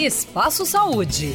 Espaço Saúde.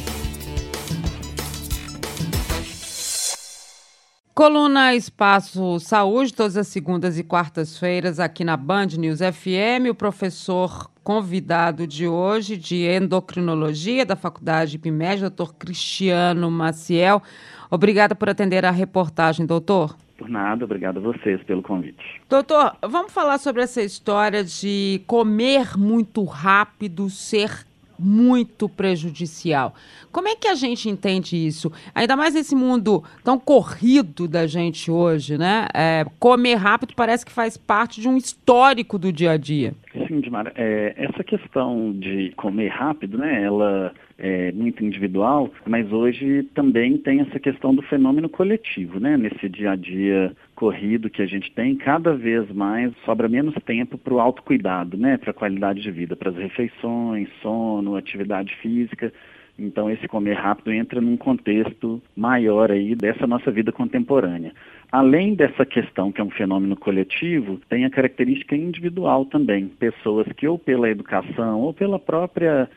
Coluna Espaço Saúde, todas as segundas e quartas-feiras aqui na Band News FM. O professor convidado de hoje de endocrinologia da Faculdade IPMED, doutor Cristiano Maciel. Obrigada por atender a reportagem, doutor. Por nada, obrigado a vocês pelo convite. Doutor, vamos falar sobre essa história de comer muito rápido ser muito prejudicial. Como é que a gente entende isso? Ainda mais nesse mundo tão corrido da gente hoje, né? Comer rápido parece que faz parte de um histórico do dia a dia. Sim, Dimara. Essa questão de comer rápido, né? Ela é muito individual, mas hoje também tem essa questão do fenômeno coletivo, né? Nesse dia a dia corrido que a gente tem, cada vez mais sobra menos tempo para o autocuidado, né? Para a qualidade de vida, para as refeições, sono, atividade física. Então esse comer rápido entra num contexto maior aí dessa nossa vida contemporânea. Além dessa questão que é um fenômeno coletivo, tem a característica individual também. Pessoas que ou pela educação ou pela próprios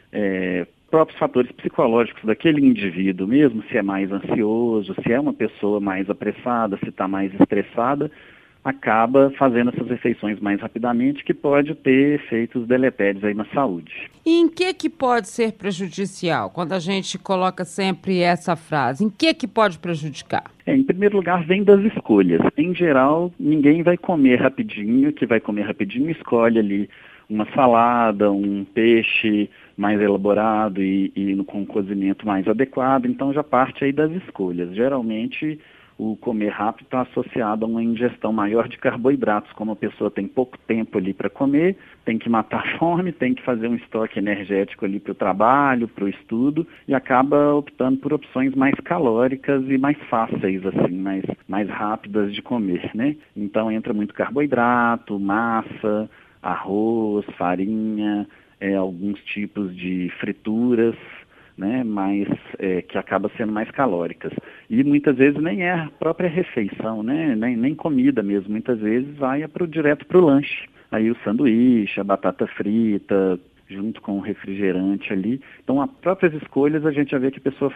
fatores psicológicos daquele indivíduo mesmo, se é mais ansioso, se é uma pessoa mais apressada, se está mais estressada, acaba fazendo essas refeições mais rapidamente, que pode ter efeitos deletérios aí na saúde. E em que pode ser prejudicial? Quando a gente coloca sempre essa frase, em que pode prejudicar? Em primeiro lugar, vem das escolhas. Em geral, ninguém vai comer rapidinho, que vai comer rapidinho escolhe ali uma salada, um peixe mais elaborado e com um cozimento mais adequado, então já parte aí das escolhas. Geralmente, o comer rápido está associado a uma ingestão maior de carboidratos, como a pessoa tem pouco tempo ali para comer, tem que matar a fome, tem que fazer um estoque energético ali para o trabalho, para o estudo, e acaba optando por opções mais calóricas e mais fáceis, assim, mais rápidas de comer, né? Então entra muito carboidrato, massa, arroz, farinha, alguns tipos de frituras, né, que acaba sendo mais calóricas. E muitas vezes nem é a própria refeição, né, nem comida mesmo, muitas vezes vai direto para o lanche. Aí o sanduíche, a batata frita, junto com o refrigerante ali. Então, as próprias escolhas a gente já vê que a pessoa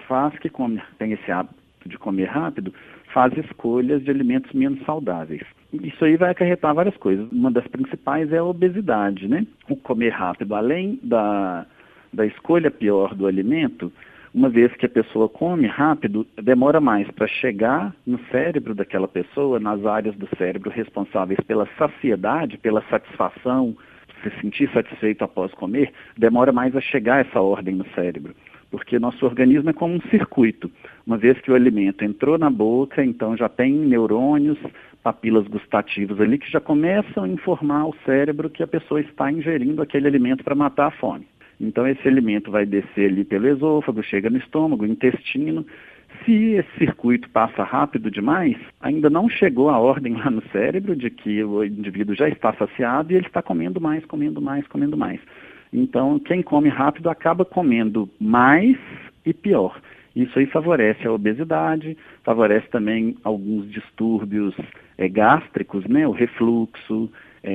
tem esse hábito de comer rápido, faz escolhas de alimentos menos saudáveis. Isso aí vai acarretar várias coisas. Uma das principais é a obesidade, né? O comer rápido, além da escolha pior do alimento, uma vez que a pessoa come rápido, demora mais para chegar no cérebro daquela pessoa, nas áreas do cérebro responsáveis pela saciedade, pela satisfação, se sentir satisfeito após comer, demora mais a chegar essa ordem no cérebro. Porque nosso organismo é como um circuito. Uma vez que o alimento entrou na boca, então já tem neurônios, papilas gustativas ali, que já começam a informar o cérebro que a pessoa está ingerindo aquele alimento para matar a fome. Então esse alimento vai descer ali pelo esôfago, chega no estômago, intestino. Se esse circuito passa rápido demais, ainda não chegou a ordem lá no cérebro de que o indivíduo já está saciado e ele está comendo mais, comendo mais, comendo mais. Então quem come rápido acaba comendo mais e pior. Isso aí favorece a obesidade, favorece também alguns distúrbios gástricos, né? O refluxo,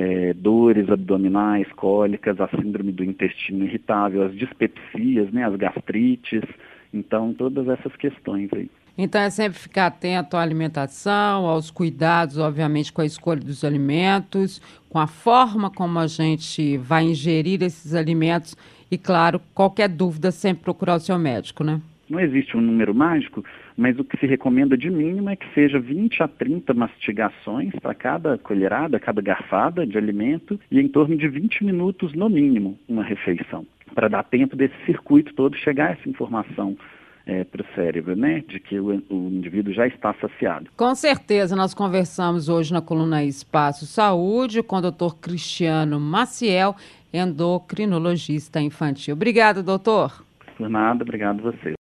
dores abdominais, cólicas, a síndrome do intestino irritável, as dispepsias, né? As gastrites, então todas essas questões aí. Então é sempre ficar atento à alimentação, aos cuidados, obviamente, com a escolha dos alimentos, com a forma como a gente vai ingerir esses alimentos e, claro, qualquer dúvida, sempre procurar o seu médico, né? Não existe um número mágico, mas o que se recomenda de mínimo é que seja 20 a 30 mastigações para cada colherada, cada garfada de alimento e em torno de 20 minutos no mínimo uma refeição, para dar tempo desse circuito todo chegar essa informação para o cérebro, né, de que o indivíduo já está saciado. Com certeza, nós conversamos hoje na coluna Espaço Saúde com o doutor Cristiano Maciel, endocrinologista infantil. Obrigada, doutor. Por nada, obrigado a você.